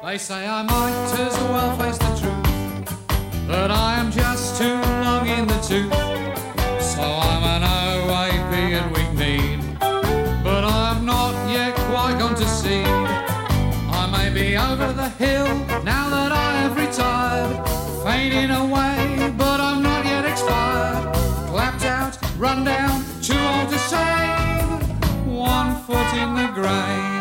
They say I might as well face the truth, but I am just too long in the tooth. So I'm an OAP and weak need, but I'm not yet quite gone to seed. I may be over the hill now that I have retired, fading away, but I'm not yet expired. Clapped out, run down, too old to save, 1 foot in the grave.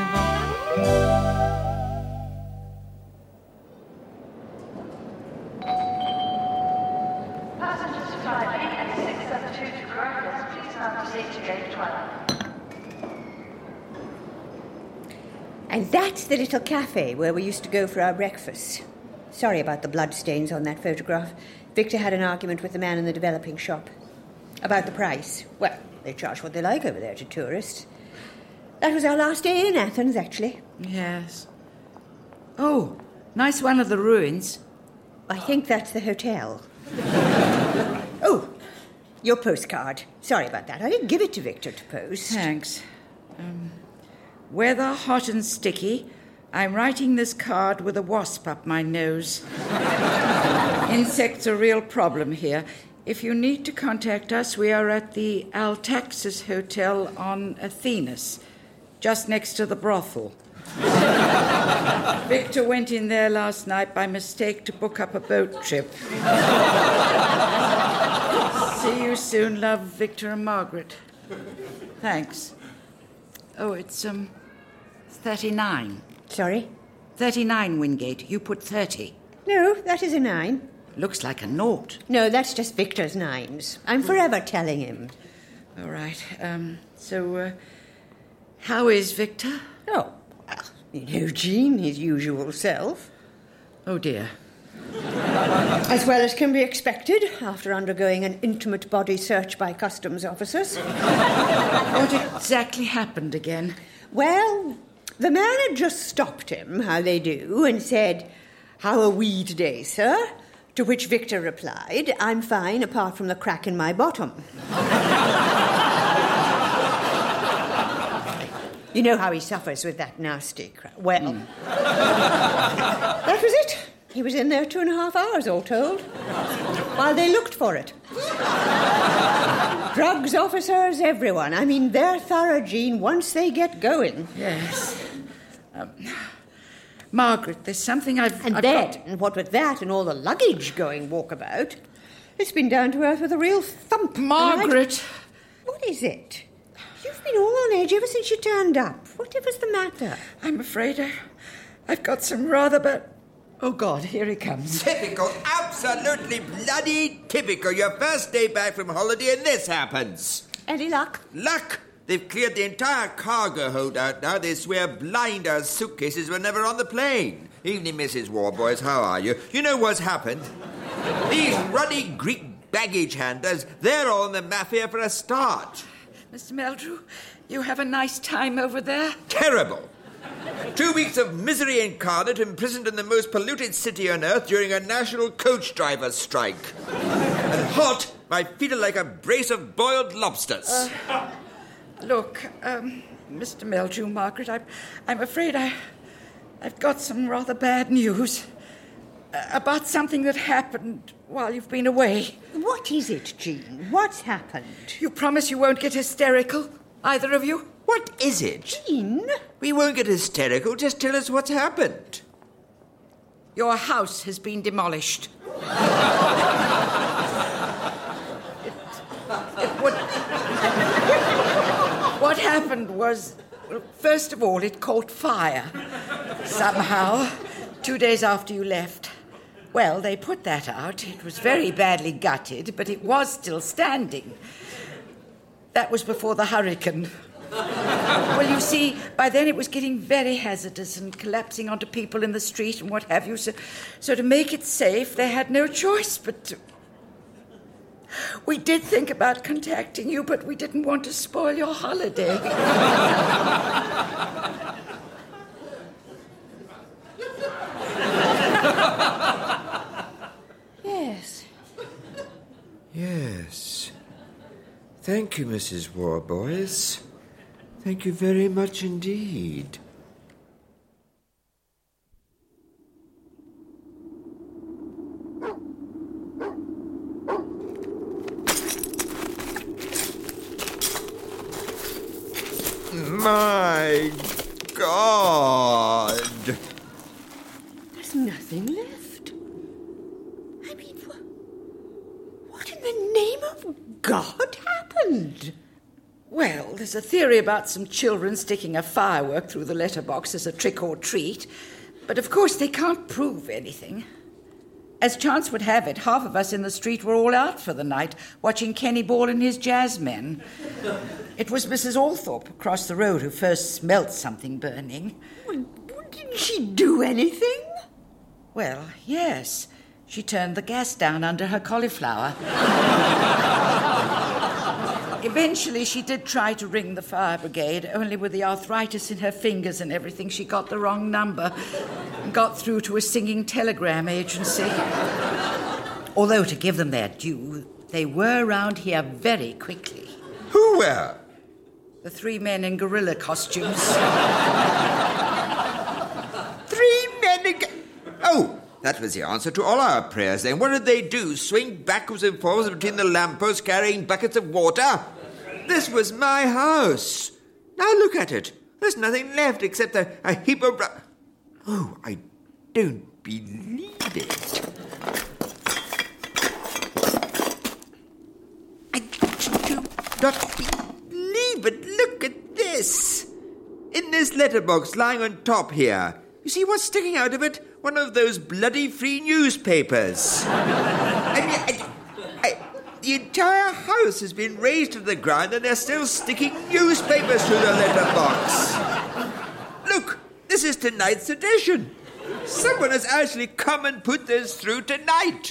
And that's the little cafe where we used to go for our breakfast. Sorry about the bloodstains on that photograph. Victor had an argument with the man in the developing shop. About the price. Well, they charge what they like over there to tourists. That was our last day in Athens, actually. Yes. Oh, nice one of the ruins. I think that's the hotel. Oh, your postcard. Sorry about that. I didn't give it to Victor to post. Thanks. Weather hot and sticky. I'm writing this card with a wasp up my nose. Insects are a real problem here. If you need to contact us, we are at the Altaxis Hotel on Athenas, just next to the brothel. Victor went in there last night by mistake to book up a boat trip. See you soon, love, Victor and Margaret. Thanks. Oh, it's 39. Sorry? 39, Wingate. You put 30. No, that is a 9. Looks like a naught. No, that's just Victor's 9s. I'm forever telling him. All right. So, how is Victor? Oh, well, you know, Jean, his usual self. Oh, dear. As well as can be expected after undergoing an intimate body search by customs officers. What exactly happened again? Well, the man had just stopped him, how they do, and said, "How are we today, sir?" To which Victor replied, "I'm fine apart from the crack in my bottom." You know how he suffers with that nasty crack. Well, that was it. He was in there 2.5 hours, all told, while they looked for it. Drugs officers, everyone. I mean, they're thorough, Jean, once they get going. Yes. Margaret, there's something I've And what with that and all the luggage going walkabout, it's been down to earth with a real thump. Margaret! What is it? You've been all on edge ever since you turned up. Whatever's the matter? I'm afraid I've got some rather bad... Oh, God, here he comes. Typical, absolutely bloody typical. Your first day back from holiday and this happens. Any luck? Luck? They've cleared the entire cargo hold out now. They swear blind our suitcases were never on the plane. Evening, Mrs. Warboys, how are you? You know what's happened? These ruddy Greek baggage handlers, they're all in the mafia for a start. Mr. Meldrew, you have a nice time over there? Terrible. 2 weeks of misery incarnate, imprisoned in the most polluted city on earth during a national coach driver's strike. And hot, my feet are like a brace of boiled lobsters. Look, Mr. Meldrew, Margaret, I'm afraid I've got some rather bad news about something that happened while you've been away. What is it, Jean? What's happened? You promise you won't get hysterical, either of you? What is it? Jean? We won't get hysterical. Just tell us what's happened. Your house has been demolished. What happened was, well, first of all, it caught fire. Somehow, 2 days after you left. Well, they put that out. It was very badly gutted, but it was still standing. That was before the hurricane. Well, you see, by then it was getting very hazardous and collapsing onto people in the street and what have you. So to make it safe, they had no choice but to... We did think about contacting you, but we didn't want to spoil your holiday. Yes. Yes. Thank you, Mrs. Warboys. Thank you very much indeed. my God. There's nothing left. I mean, what in the name of God happened? Well, there's a theory about some children sticking a firework through the letterbox as a trick or treat, but of course they can't prove anything. As chance would have it, half of us in the street were all out for the night, watching Kenny Ball and his jazzmen. It was Mrs. Althorpe across the road who first smelt something burning. Well, didn't she do anything? Well, yes. She turned the gas down under her cauliflower. Eventually, she did try to ring the fire brigade, only with the arthritis in her fingers and everything, she got the wrong number and got through to a singing telegram agency. Although, to give them their due, they were round here very quickly. Who were? The 3 men in gorilla costumes. 3 men in... Oh, that was the answer to all our prayers then. What did they do? Swing backwards and forwards between the lampposts carrying buckets of water? This was my house. Now look at it. There's nothing left except a heap of... Oh, I don't believe it. I do not believe it. Look at this. In this letterbox lying on top here. You see what's sticking out of it? One of those bloody free newspapers. The entire house has been razed to the ground and they're still sticking newspapers through the letterbox. Look, this is tonight's edition. Someone has actually come and put this through tonight.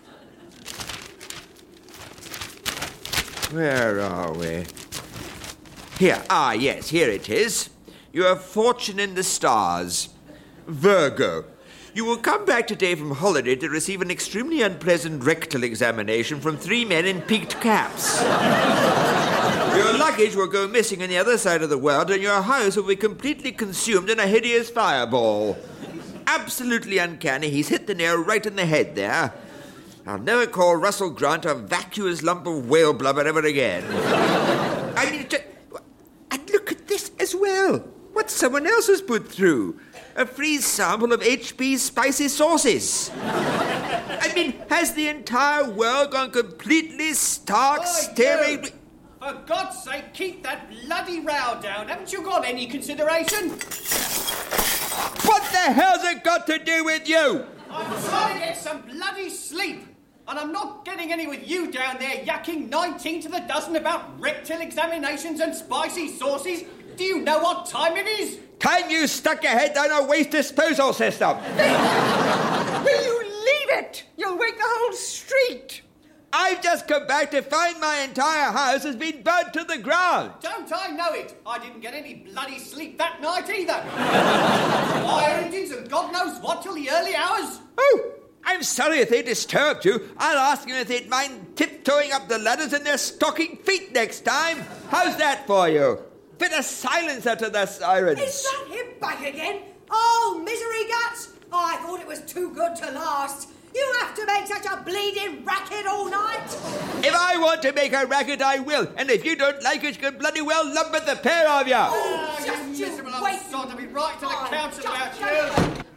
Where are we? Here, yes, here it is. Your fortune in the stars. Virgo. You will come back today from holiday to receive an extremely unpleasant rectal examination from 3 men in peaked caps. Your luggage will go missing on the other side of the world and your house will be completely consumed in a hideous fireball. Absolutely uncanny. He's hit the nail right in the head there. I'll never call Russell Grant a vacuous lump of whale blubber ever again. I mean, and look at this as well. What someone else has put through. A free sample of HP's spicy sauces. I mean, has the entire world gone completely stark, staring... For God's sake, keep that bloody row down. Haven't you got any consideration? What the hell's it got to do with you? I'm trying to get some bloody sleep. And I'm not getting any with you down there yakking 19 to the dozen about rectal examinations and spicy sauces. Do you know what time it is? Time you stuck your head down a waste disposal system. Will you leave it? You'll wake the whole street. I've just come back to find my entire house has been burnt to the ground. Don't I know it? I didn't get any bloody sleep that night either. Fire engines and God knows what till the early hours. Oh, I'm sorry if they disturbed you. I'll ask them if they'd mind tiptoeing up the ladders in their stocking feet next time. How's that for you? Bit of silencer to the sirens. Is that him back again? Oh, misery guts! I thought it was too good to last. You have to make such a bleeding racket all night. If I want to make a racket, I will. And if you don't like it, you can bloody well lumber the pair of you. Oh, You just you miserable wait. old sod to be right to the Oh, council just about you.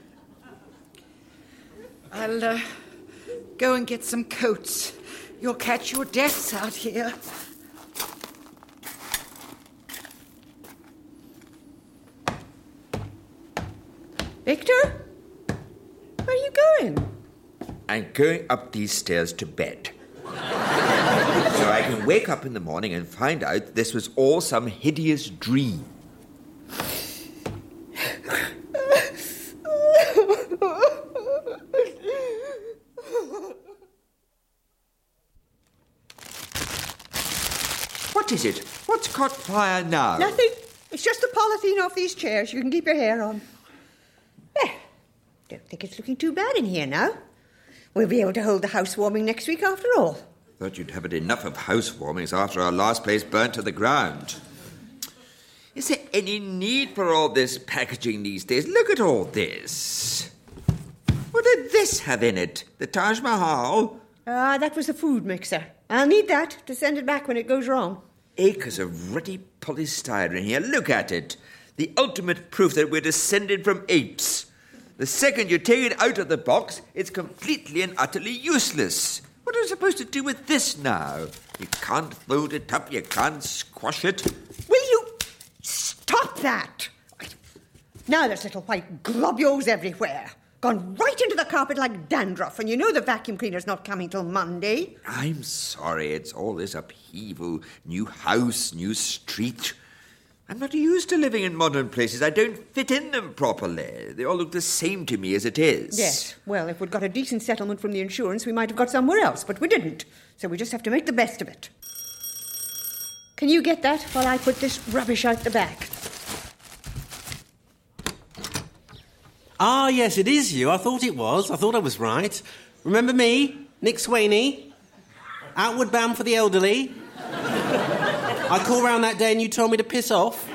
I'll go and get some coats. You'll catch your deaths out here. Victor? Where are you going? I'm going up these stairs to bed. So I can wake up in the morning and find out this was all some hideous dream. What is it? What's caught fire now? Nothing. It's just the polythene off these chairs. You can keep your hair on. There. Don't think it's looking too bad in here now. We'll be able to hold the housewarming next week after all. Thought you'd have had enough of housewarmings after our last place burnt to the ground. Is there any need for all this packaging these days? Look at all this. What did this have in it? The Taj Mahal? That was the food mixer. I'll need that to send it back when it goes wrong. acres of ruddy polystyrene here. Look at it. The ultimate proof that we're descended from apes. The second you take it out of the box, it's completely and utterly useless. What are we supposed to do with this now? You can't fold it up, you can't squash it. Will you stop that? Now there's little white globules everywhere. Gone right into the carpet like dandruff, and you know the vacuum cleaner's not coming till Monday. I'm sorry, it's all this upheaval. New house, new street. I'm not used to living in modern places. I don't fit in them properly. They all look the same to me as it is. Yes, well, if we'd got a decent settlement from the insurance, we might have got somewhere else, but we didn't. So we just have to make the best of it. Can you get that while I put this rubbish out the back? Ah, yes, it is you. I thought it was. I thought I was right. Remember me, Nick Swaney? Outward bound for the elderly. I called round that day and you told me to piss off.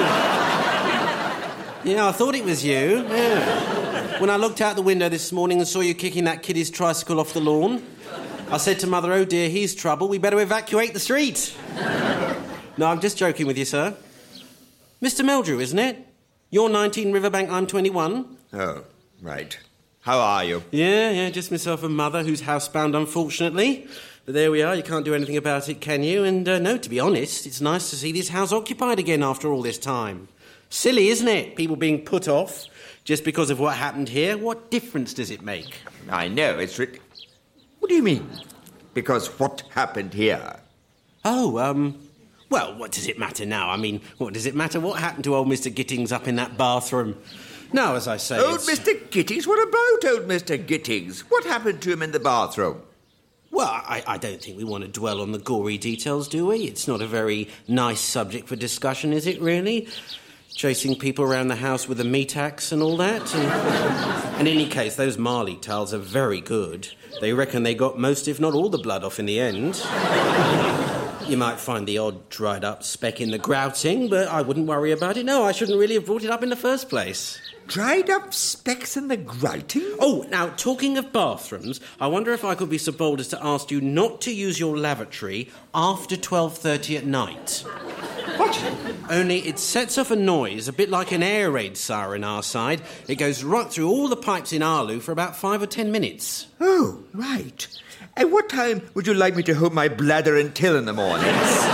Yeah, I thought it was you. Yeah. When I looked out the window this morning and saw you kicking that kiddie's tricycle off the lawn, I said to Mother, oh dear, he's trouble. We better evacuate the street. No, I'm just joking with you, sir. Mr. Meldrew, isn't it? You're 19 Riverbank, I'm 21. Oh, right. How are you? Yeah, just myself and Mother, who's housebound, unfortunately. But there we are, you can't do anything about it, can you? And no, to be honest, it's nice to see this house occupied again after all this time. Silly, isn't it? People being put off just because of what happened here. What difference does it make? I know, What do you mean? Because what happened here? Oh, well, what does it matter now? I mean, what does it matter what happened to old Mr. Gittings up in that bathroom? Now, as I say, Old Mr. Gittings? What about old Mr. Gittings? What happened to him in the bathroom? Well, I don't think we want to dwell on the gory details, do we? It's not a very nice subject for discussion, is it, really? Chasing people around the house with a meat axe and all that. And in any case, those Marley towels are very good. They reckon they got most, if not all, the blood off in the end. You might find the odd dried-up speck in the grouting, but I wouldn't worry about it. No, I shouldn't really have brought it up in the first place. Dried-up specks in the grouting? Oh, now, talking of bathrooms, I wonder if I could be so bold as to ask you not to use your lavatory after 12:30 at night. What? Only it sets off a noise, a bit like an air raid siren our side. It goes right through all the pipes in our loo for about 5 or 10 minutes. Oh, right. At what time would you like me to hold my bladder and till in the mornings?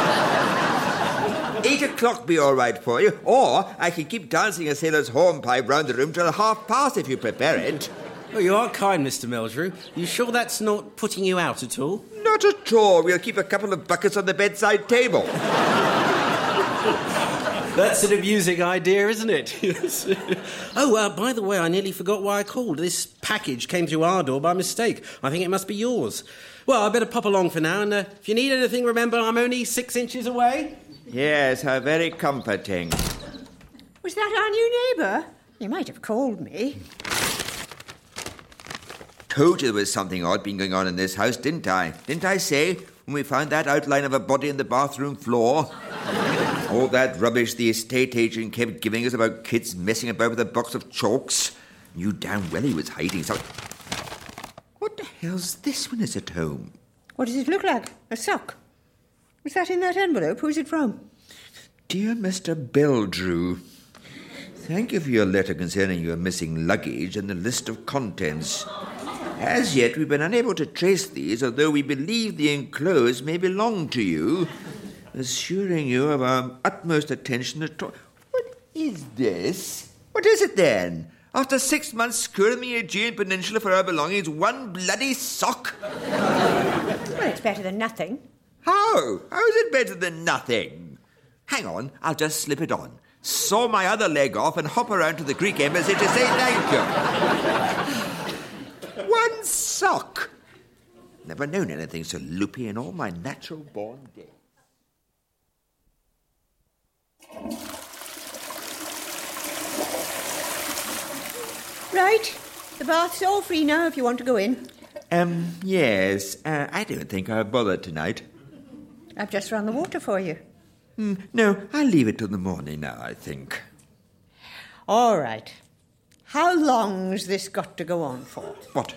8 o'clock be all right for you, or I can keep dancing a sailor's hornpipe round the room till past if you prefer it. Oh, you are kind, Mr. Meldrew. You sure that's not putting you out at all? Not at all. We'll keep a couple of buckets on the bedside table. That's an amusing idea, isn't it? Oh, by the way, I nearly forgot why I called. This package came through our door by mistake. I think it must be yours. Well, I better pop along for now, and if you need anything, remember, I'm only 6 inches away. Yes, how very comforting. Was that our new neighbour? You might have called me. Told you there was something odd been going on in this house, didn't I? Didn't I say, when we found that outline of a body in the bathroom floor? All that rubbish the estate agent kept giving us about kids messing about with a box of chalks. Knew damn well he was hiding something. What the hell's this when it's at home? What does it look like? A sock? Was that in that envelope? Who's it from? Dear Mr. Meldrew, thank you for your letter concerning your missing luggage and the list of contents. As yet, we've been unable to trace these, although we believe the enclosed may belong to you, assuring you of our utmost attention to... What is this? What is it, then? After 6 months scouring the Aegean Peninsula for our belongings, one bloody sock? Well, it's better than nothing. How? How is it better than nothing? Hang on, I'll just slip it on. Saw my other leg off and hop around to the Greek embassy to say thank you. One sock. Never known anything so loopy in all my natural-born days. Right. The bath's all free now if you want to go in. Yes. I don't think I'll bother tonight. I've just run the water for you. No, I'll leave it till the morning now, I think. All right. How long's this got to go on for? What?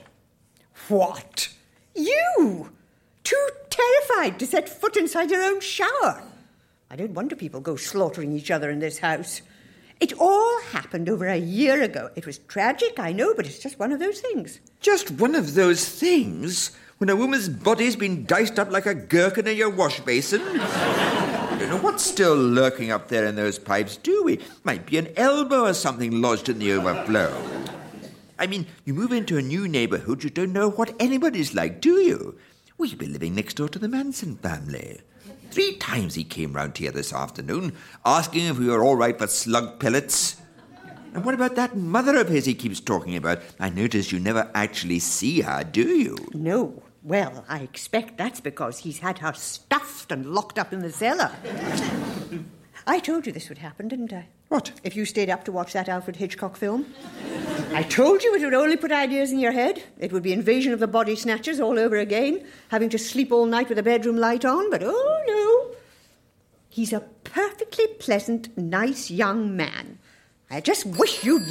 What? You! Too terrified to set foot inside your own shower. I don't wonder people go slaughtering each other in this house. It all happened over a year ago. It was tragic, I know, but it's just one of those things. Just one of those things? When a woman's body's been diced up like a gherkin in your wash basin? I don't know what's still lurking up there in those pipes, do we? Might be an elbow or something lodged in the overflow. I mean, you move into a new neighbourhood, you don't know what anybody's like, do you? We've been living next door to the Manson family. 3 times he came round here this afternoon, asking if we were all right for slug pellets. And what about that mother of his he keeps talking about? I notice you never actually see her, do you? No. Well, I expect that's because he's had her stuffed and locked up in the cellar. I told you this would happen, didn't I? What? If you stayed up to watch that Alfred Hitchcock film. I told you it would only put ideas in your head. It would be Invasion of the Body Snatchers all over again, having to sleep all night with the bedroom light on, but oh no. He's a perfectly pleasant, nice young man. I just wish you'd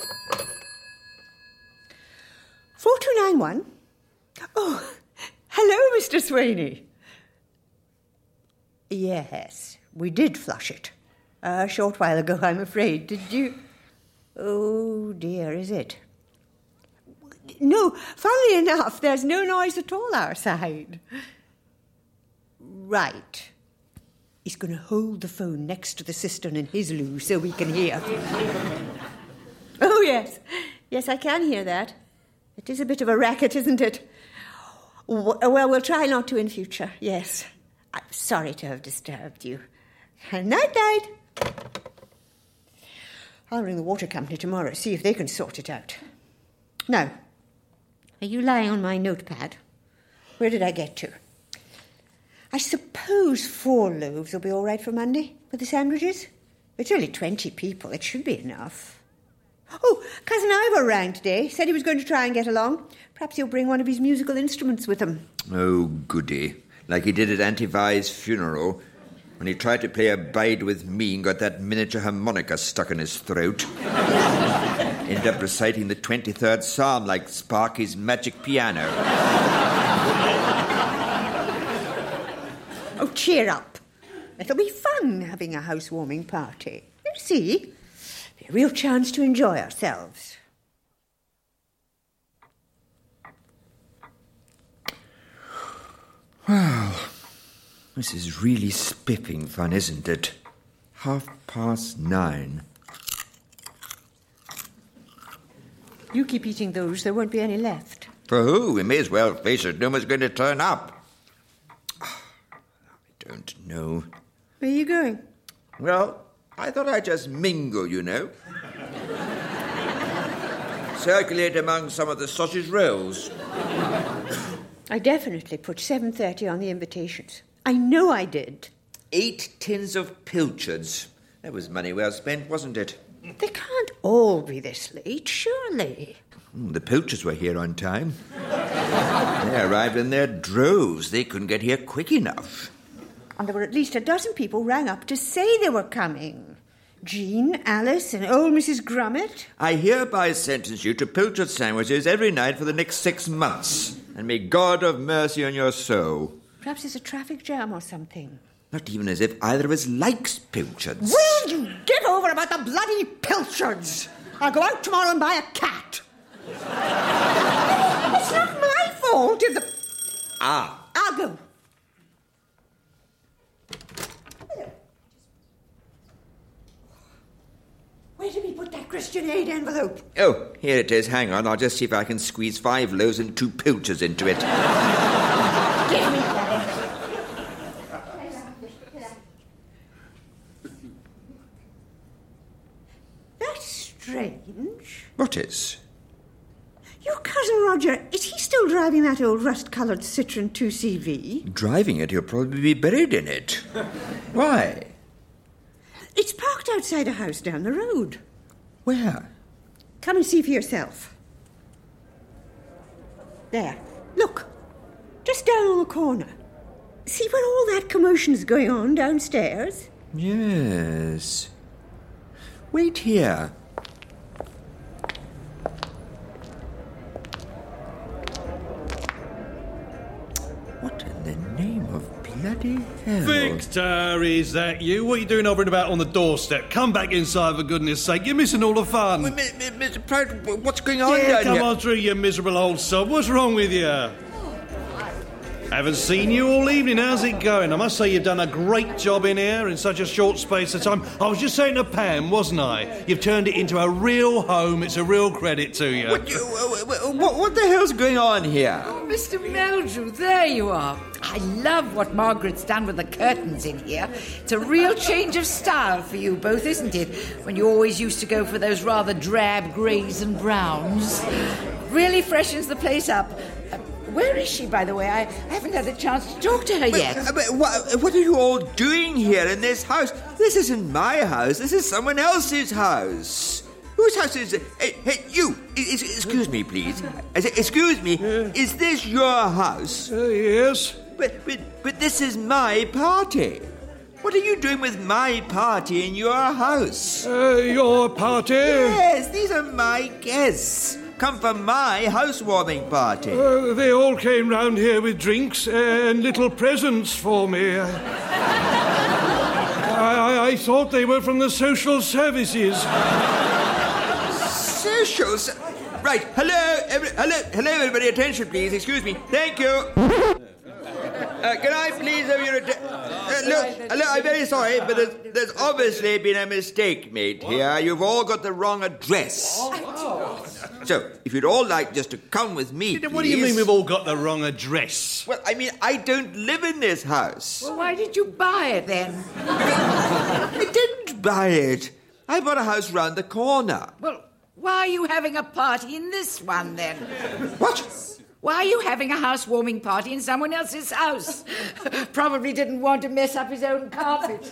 4291. Oh, hello, Mr. Swaney. Yes, we did flush it. A short while ago, I'm afraid. Did you? Oh, dear, is it? No, funnily enough, there's no noise at all our side. Right. He's going to hold the phone next to the cistern in his loo so we can hear. Oh, yes. Yes, I can hear that. It is a bit of a racket, isn't it? Well, we'll try not to in future, yes. I'm sorry to have disturbed you. Night-night. I'll ring the water company tomorrow, see if they can sort it out. Now, are you lying on my notepad? Where did I get to? I suppose 4 loaves will be all right for Monday with the sandwiches. It's only 20 people. It should be enough. Oh, Cousin Ivor rang today. Said he was going to try and get along. Perhaps he'll bring one of his musical instruments with him. Oh, goody. Like he did at Auntie Vi's funeral, when he tried to play a bide with me and got that miniature harmonica stuck in his throat. Ended up reciting the 23rd Psalm like Sparky's magic piano. Oh, cheer up. It'll be fun having a housewarming party. You see, be a real chance to enjoy ourselves. Well, this is really spiffing fun, isn't it? 9:30. You keep eating those, there won't be any left. For who? We may as well face it. No one's going to turn up. I don't know. Where are you going? Well, I thought I'd just mingle, you know. Circulate among some of the sausage rolls. I definitely put 7:30 on the invitations. I know I did. 8 tins of pilchards. That was money well spent, wasn't it? They can't all be this late, surely. The pilchards were here on time. They arrived in their droves. They couldn't get here quick enough. And there were at least a dozen people rang up to say they were coming. Jean, Alice, and old Mrs. Grummet. I hereby sentence you to pilchard sandwiches every night for the next 6 months. And may God have mercy on your soul. Perhaps there's a traffic jam or something. Not even as if either of us likes pilchards. Will you get over about the bloody pilchards? I'll go out tomorrow and buy a cat. It's not my fault if the... Ah. I'll go. Where did we put that Christian Aid envelope? Oh, here it is. Hang on. I'll just see if I can squeeze 5 loaves and 2 pilchards into it. Give me that. That's strange. What is? Your cousin Roger, is he still driving that old rust-coloured Citroën 2CV? Driving it, he'll probably be buried in it. Why? It's parked outside a house down the road. Where? Come and see for yourself. There. Look. Just down on the corner. See where all that commotion's going on downstairs? Yes. Wait here. What in the name of bloody bloody hell? Victor, is that you? What are you doing over and about on the doorstep? Come back inside, for goodness sake. You're missing all the fun. Mr. Prout, what's going on down Come here? on through, you miserable old sob. What's wrong with you? Haven't seen you all evening. How's it going? I must say you've done a great job in here in such a short space of time. I was just saying to Pam, wasn't I? You've turned it into a real home. It's a real credit to you. What the hell's going on here? Oh, Mr. Meldrew, there you are. I love what Margaret's done with the curtains in here. It's a real change of style for you both, isn't it? When you always used to go for those rather drab greys and browns. Really freshens the place up. Where is she, by the way? I haven't had a chance to talk to her yet. What are you all doing here in this house? This isn't my house. This is someone else's house. Whose house is it? Hey, you! Excuse me, please. Excuse me. Is this your house? Yes. But this is my party. What are you doing with my party in your house? Your party? Yes, these are my guests. Come for my housewarming party. They all came round here with drinks and little presents for me. I thought they were from the social services. Socials? Right. Hello, everybody. Attention, please. Excuse me. Thank you. Can I please have your attention? Look, I'm very sorry, but there's obviously been a mistake made here. You've all got the wrong address. So, if you'd all like just to come with me, please. What do you mean we've all got the wrong address? Well, I mean, I don't live in this house. Well, why did you buy it then? I didn't buy it. I bought a house round the corner. Well, why are you having a party in this one then? What? Why are you having a housewarming party in someone else's house? Probably didn't want to mess up his own carpet.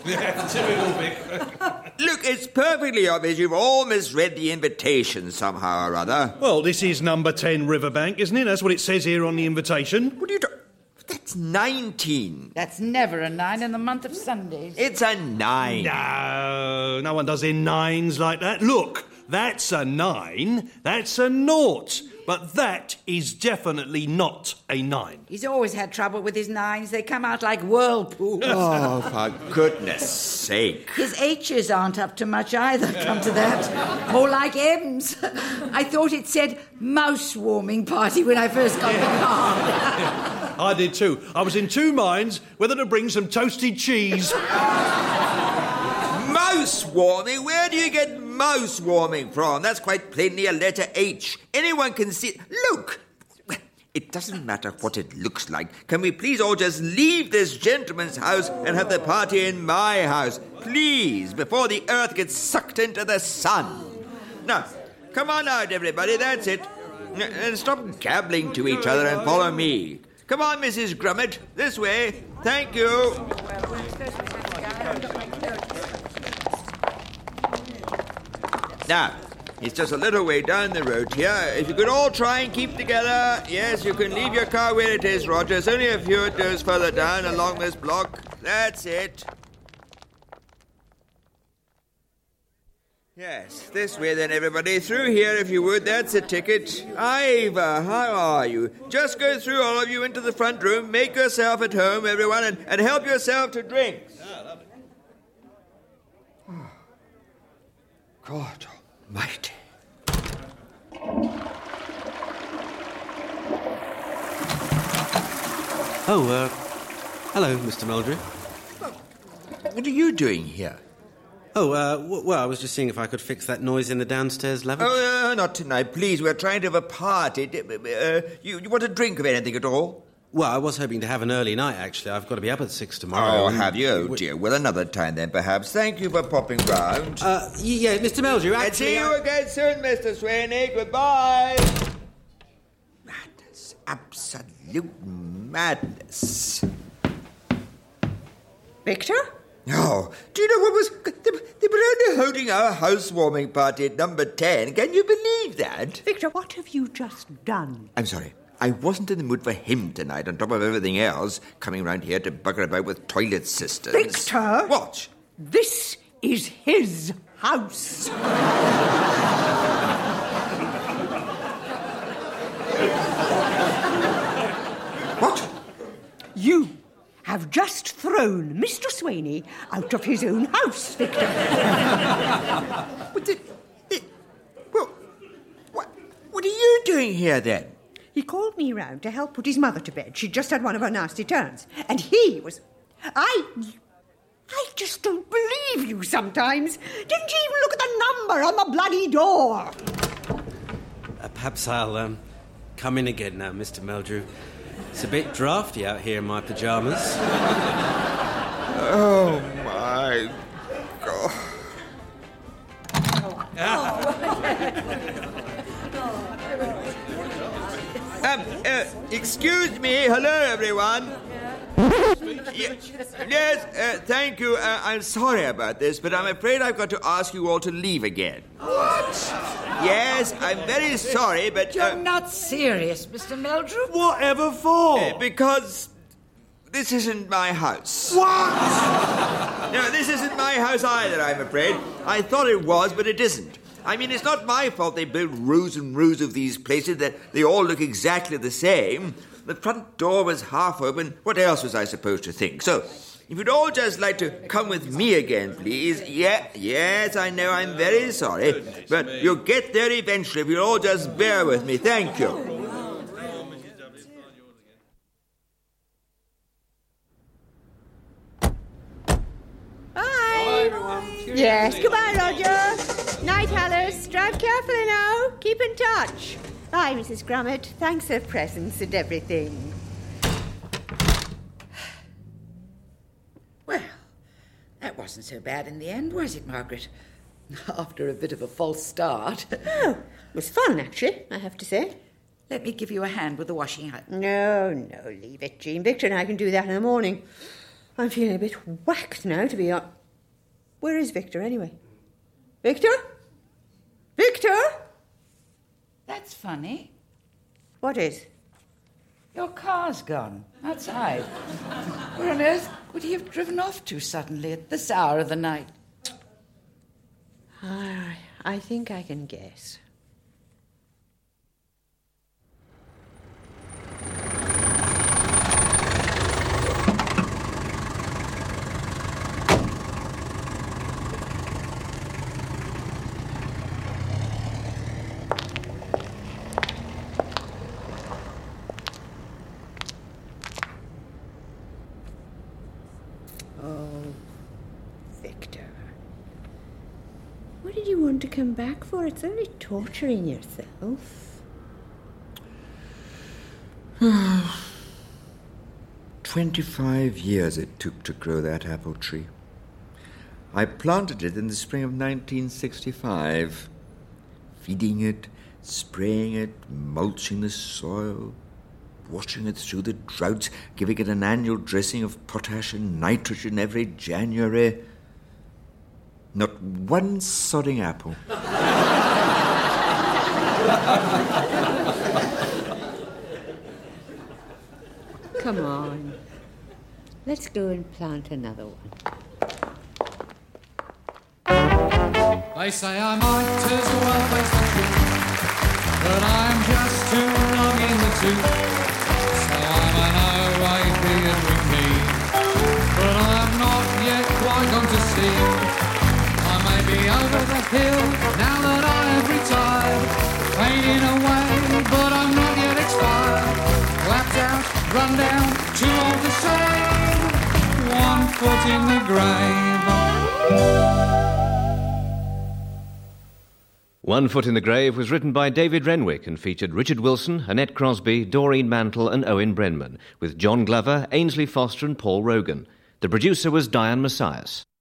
Look, it's perfectly obvious you've all misread the invitation somehow or other. Well, this is number 10 Riverbank, isn't it? That's what it says here on the invitation. What are you talking? That's 19. That's never a 9 in the month of Sundays. It's a 9. No one does their 9s like that. Look, that's a 9, that's a 0. But that is definitely not a 9. He's always had trouble with his 9s. They come out like whirlpools. Oh, for goodness sake. His H's aren't up to much either, come to that. More like M's. I thought it said mouse warming party when I first got the card. I did too. I was in two minds whether to bring some toasted cheese. Mouse warming? Where do you get mouse warming from? That's quite plainly a letter H. Anyone can see... Look! It doesn't matter what it looks like. Can we please all just leave this gentleman's house and have the party in my house? Please, before the earth gets sucked into the sun. Now, come on out, everybody. That's it. And stop gabbling to each other and follow me. Come on, Mrs. Grummet. This way. Thank you. Now, it's just a little way down the road here. If you could all try and keep together. Yes, you can leave your car where it is, Roger. It's only a few doors further down along this block. That's it. Yes, this way then, everybody. Through here, if you would. That's a ticket. Ivor, how are you? Just go through, all of you, into the front room. Make yourself at home, everyone, and help yourself to drinks. God almighty. Hello, Mr. Meldrew. What are you doing here? Well, I was just seeing if I could fix that noise in the downstairs lavatory. Oh, not tonight, please. We're trying to have a party. You want a drink of anything at all? Well, I was hoping to have an early night, actually. I've got to be up at 6 tomorrow. Oh, have you? Oh, dear. Well, another time then, perhaps. Thank you for popping round. Yeah, Mr. Meldrew, actually... I'll see you again soon, Mr. Swaney. Goodbye. Madness. Absolute madness. Victor? Oh, do you know what was... They were only holding our housewarming party at number 10. Can you believe that? Victor, what have you just done? I'm sorry. I wasn't in the mood for him tonight, on top of everything else, coming round here to bugger about with toilet systems. Victor! What? This is his house. What? You have just thrown Mr. Swaney out of his own house, Victor. What are you doing here, then? He called me round to help put his mother to bed. She'd just had one of her nasty turns. And he was... I just don't believe you sometimes. Didn't you even look at the number on the bloody door? Perhaps I'll come in again now, Mr. Meldrew. It's a bit drafty out here in my pyjamas. Oh, my God. Excuse me. Hello, everyone. Yes, thank you. I'm sorry about this, but I'm afraid I've got to ask you all to leave again. What? Yes, I'm very sorry, but... You're not serious, Mr. Meldrew? Whatever for? Because this isn't my house. What? No, this isn't my house either, I'm afraid. I thought it was, but it isn't. I mean, it's not my fault they build rows and rows of these places that they all look exactly the same. The front door was half open. What else was I supposed to think? So, if you'd all just like to come with me again, please. Yes, I know, I'm very sorry. But you'll get there eventually if you'll all just bear with me. Thank you. Bye, everyone. Yes, goodbye, Roger. Night, Alice. Drive carefully now. Keep in touch. Bye, Mrs. Grummet. Thanks for presents and everything. Well, that wasn't so bad in the end, was it, Margaret? After a bit of a false start. Oh, it was fun, actually, I have to say. Let me give you a hand with the washing up. No, leave it, Jean. Victor and I can do that in the morning. I'm feeling a bit whacked now, to be honest. Where is Victor, anyway? Victor? Victor? That's funny. What is? Your car's gone outside. Where on earth would he have driven off to suddenly at this hour of the night? I think I can guess. What did you want to come back for? It's only torturing yourself. 25 years it took to grow that apple tree. I planted it in the spring of 1965. Feeding it, spraying it, mulching the soil, washing it through the droughts, giving it an annual dressing of potash and nitrogen every January. Not one sodding apple. Come on. Let's go and plant another one. They say I might as well face the truth, but I'm just too long in the tooth. So I'm an OAP and with me, but I'm not yet quite gone to see. I may be over the hill now that I have retired, fading away, but I'm not yet expired. Lapped out, run down, too old to save, 1 foot in the grave. 1 Foot in the Grave was written by David Renwick and featured Richard Wilson, Annette Crosby, Doreen Mantle and Owen Brenman, with John Glover, Ainsley Foster and Paul Rogan. The producer was Diane Messias.